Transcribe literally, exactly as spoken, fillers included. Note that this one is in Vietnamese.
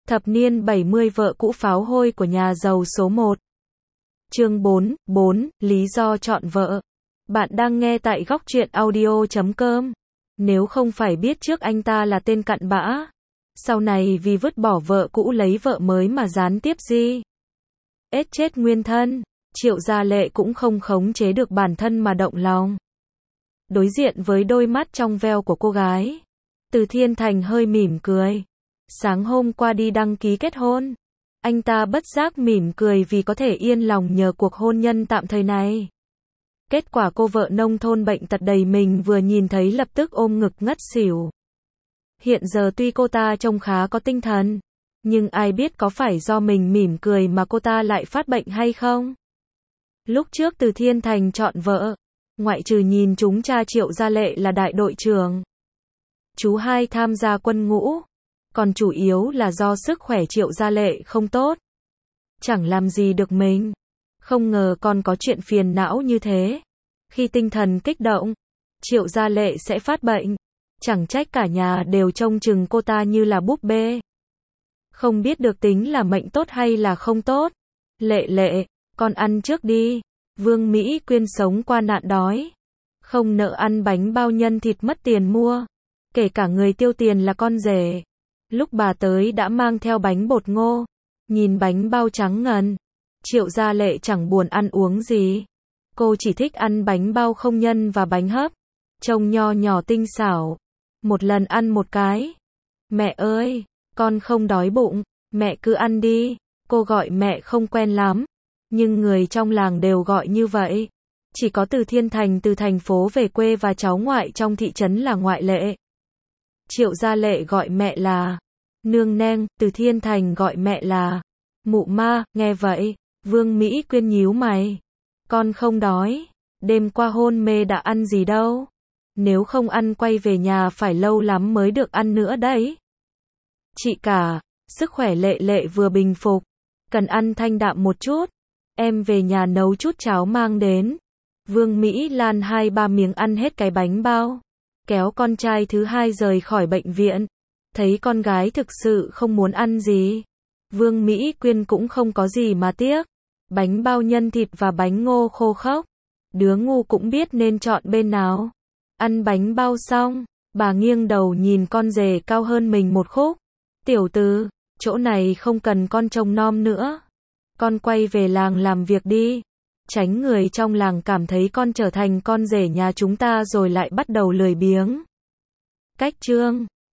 Thập niên bảy mươi vợ cũ pháo hôi của nhà giàu số một. Chương bốn, bốn, lý do chọn vợ. Bạn đang nghe tại góc truyện audio chấm com. Nếu không phải biết trước anh ta là tên cặn bã, sau này vì vứt bỏ vợ cũ lấy vợ mới mà gián tiếp gì ết chết nguyên thân, Triệu Gia Lệ cũng không khống chế được bản thân mà động lòng. Đối diện với đôi mắt trong veo của cô gái, Từ Thiên Thành hơi mỉm cười. Sáng hôm qua đi đăng ký kết hôn, anh ta bất giác mỉm cười vì có thể yên lòng nhờ cuộc hôn nhân tạm thời này. Kết quả cô vợ nông thôn bệnh tật đầy mình vừa nhìn thấy lập tức ôm ngực ngất xỉu. Hiện giờ tuy cô ta trông khá có tinh thần, nhưng ai biết có phải do mình mỉm cười mà cô ta lại phát bệnh hay không? Lúc trước Từ Thiên Thành chọn vợ, ngoại trừ nhìn chúng cha Triệu Gia Lệ là đại đội trưởng, chú hai tham gia quân ngũ, còn chủ yếu là do sức khỏe Triệu Gia Lệ không tốt. Chẳng làm gì được mình. Không ngờ còn có chuyện phiền não như thế. Khi tinh thần kích động, Triệu Gia Lệ sẽ phát bệnh. Chẳng trách cả nhà đều trông chừng cô ta như là búp bê. Không biết được tính là mệnh tốt hay là không tốt. Lệ Lệ, con ăn trước đi. Vương Mỹ Quyên sống qua nạn đói, không nợ ăn bánh bao nhân thịt mất tiền mua. Kể cả người tiêu tiền là con rể. Lúc bà tới đã mang theo bánh bột ngô. Nhìn bánh bao trắng ngần, Triệu Gia Lệ chẳng buồn ăn uống gì. Cô chỉ thích ăn bánh bao không nhân và bánh hấp. Trông nho nhỏ tinh xảo. Một lần ăn một cái. Mẹ ơi, con không đói bụng. Mẹ cứ ăn đi. Cô gọi mẹ không quen lắm, nhưng người trong làng đều gọi như vậy. Chỉ có Từ Thiên Thành từ thành phố về quê và cháu ngoại trong thị trấn là ngoại lệ. Triệu Gia Lệ gọi mẹ là nương neng, Từ Thiên Thành gọi mẹ là mụ ma. Nghe vậy, Vương Mỹ Quyên nhíu mày. Con không đói, đêm qua hôn mê đã ăn gì đâu. Nếu không ăn quay về nhà phải lâu lắm mới được ăn nữa đấy. Chị cả, sức khỏe Lệ Lệ vừa bình phục, cần ăn thanh đạm một chút. Em về nhà nấu chút cháo mang đến. Vương Mỹ Lan hai ba miếng ăn hết cái bánh bao, kéo con trai thứ hai rời khỏi bệnh viện. Thấy con gái thực sự không muốn ăn gì, Vương Mỹ Quyên cũng không có gì mà tiếc. Bánh bao nhân thịt và bánh ngô khô khốc. Đứa ngu cũng biết nên chọn bên nào. Ăn bánh bao xong, bà nghiêng đầu nhìn con rể cao hơn mình một khúc. Tiểu Từ, chỗ này không cần con trông nom nữa. Con quay về làng làm việc đi. Tránh người trong làng cảm thấy con trở thành con rể nhà chúng ta rồi lại bắt đầu lười biếng. Cách chương